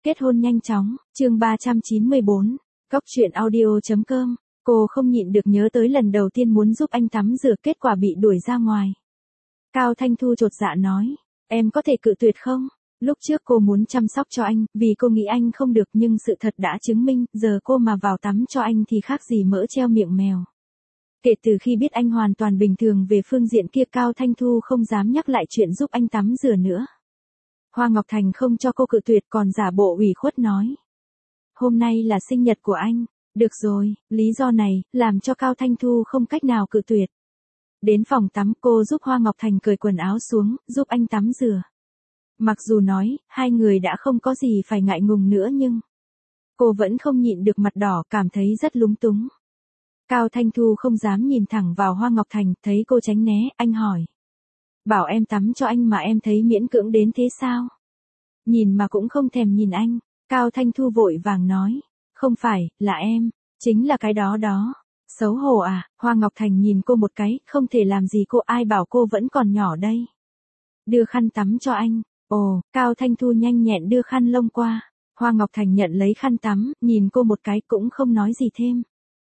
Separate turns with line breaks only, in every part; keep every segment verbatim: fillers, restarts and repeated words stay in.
Kết hôn nhanh chóng, chương ba trăm chín mươi bốn, Cóc truyện audio chấm com. Cô không nhịn được nhớ tới lần đầu tiên muốn giúp anh tắm rửa kết quả bị đuổi ra ngoài. Cao Thanh Thu chột dạ nói, em có thể cự tuyệt không? Lúc trước cô muốn chăm sóc cho anh, vì cô nghĩ anh không được nhưng sự thật đã chứng minh, giờ cô mà vào tắm cho anh thì khác gì mỡ treo miệng mèo. Kể từ khi biết anh hoàn toàn bình thường về phương diện kia, Cao Thanh Thu không dám nhắc lại chuyện giúp anh tắm rửa nữa. Hoa Ngọc Thành không cho cô cự tuyệt còn giả bộ ủy khuất nói. Hôm nay là sinh nhật của anh. Được rồi, lý do này, làm cho Cao Thanh Thu không cách nào cự tuyệt. Đến phòng tắm cô giúp Hoa Ngọc Thành cởi quần áo xuống, giúp anh tắm rửa. Mặc dù nói, hai người đã không có gì phải ngại ngùng nữa nhưng cô vẫn không nhịn được mặt đỏ, cảm thấy rất lúng túng. Cao Thanh Thu không dám nhìn thẳng vào Hoa Ngọc Thành, thấy cô tránh né, anh hỏi. Bảo em tắm cho anh mà em thấy miễn cưỡng đến thế sao? Nhìn mà cũng không thèm nhìn anh, Cao Thanh Thu vội vàng nói. Không phải, là em, chính là cái đó đó. Xấu hổ à? Hoa Ngọc Thành nhìn cô một cái, không thể làm gì cô, ai bảo cô vẫn còn nhỏ đây. Đưa khăn tắm cho anh. Ồ, Cao Thanh Thu nhanh nhẹn đưa khăn lông qua. Hoa Ngọc Thành nhận lấy khăn tắm, nhìn cô một cái cũng không nói gì thêm.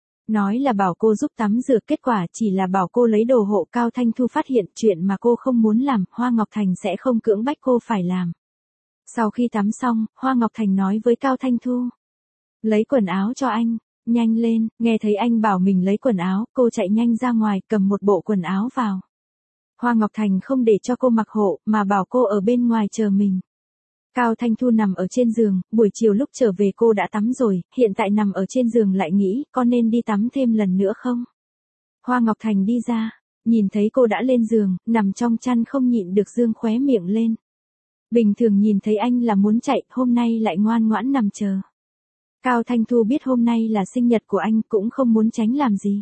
Nói là bảo cô giúp tắm rửa, kết quả chỉ là bảo cô lấy đồ hộ. Cao Thanh Thu phát hiện chuyện mà cô không muốn làm, Hoa Ngọc Thành sẽ không cưỡng bách cô phải làm. Sau khi tắm xong, Hoa Ngọc Thành nói với Cao Thanh Thu. Lấy quần áo cho anh, nhanh lên, nghe thấy anh bảo mình lấy quần áo, cô chạy nhanh ra ngoài, cầm một bộ quần áo vào. Hoa Ngọc Thành không để cho cô mặc hộ, mà bảo cô ở bên ngoài chờ mình. Cao Thanh Thu nằm ở trên giường, buổi chiều lúc trở về cô đã tắm rồi, hiện tại nằm ở trên giường lại nghĩ, có nên đi tắm thêm lần nữa không? Hoa Ngọc Thành đi ra, nhìn thấy cô đã lên giường, nằm trong chăn không nhịn được dương khóe miệng lên. Bình thường nhìn thấy anh là muốn chạy, hôm nay lại ngoan ngoãn nằm chờ. Cao Thanh Thu biết hôm nay là sinh nhật của anh, cũng không muốn tránh làm gì.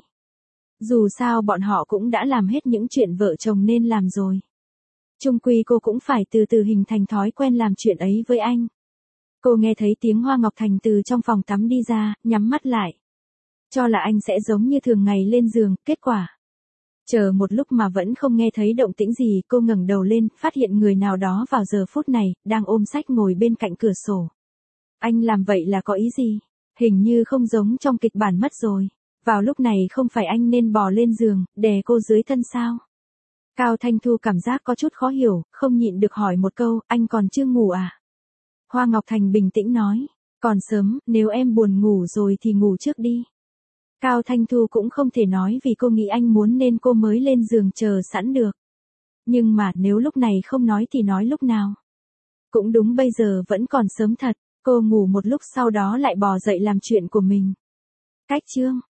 Dù sao bọn họ cũng đã làm hết những chuyện vợ chồng nên làm rồi. Chung quy cô cũng phải từ từ hình thành thói quen làm chuyện ấy với anh. Cô nghe thấy tiếng Hoa Ngọc Thành từ trong phòng tắm đi ra, nhắm mắt lại. Cho là anh sẽ giống như thường ngày lên giường, kết quả. Chờ một lúc mà vẫn không nghe thấy động tĩnh gì, cô ngẩng đầu lên, phát hiện người nào đó vào giờ phút này, đang ôm sách ngồi bên cạnh cửa sổ. Anh làm vậy là có ý gì? Hình như không giống trong kịch bản mất rồi. Vào lúc này không phải anh nên bò lên giường, đè cô dưới thân sao? Cao Thanh Thu cảm giác có chút khó hiểu, không nhịn được hỏi một câu, anh còn chưa ngủ à? Hoa Ngọc Thành bình tĩnh nói, còn sớm, nếu em buồn ngủ rồi thì ngủ trước đi. Cao Thanh Thu cũng không thể nói vì cô nghĩ anh muốn nên cô mới lên giường chờ sẵn được. Nhưng mà nếu lúc này không nói thì nói lúc nào? Cũng đúng, bây giờ vẫn còn sớm thật. Cô ngủ một lúc sau đó lại bò dậy làm chuyện của mình. Cách chương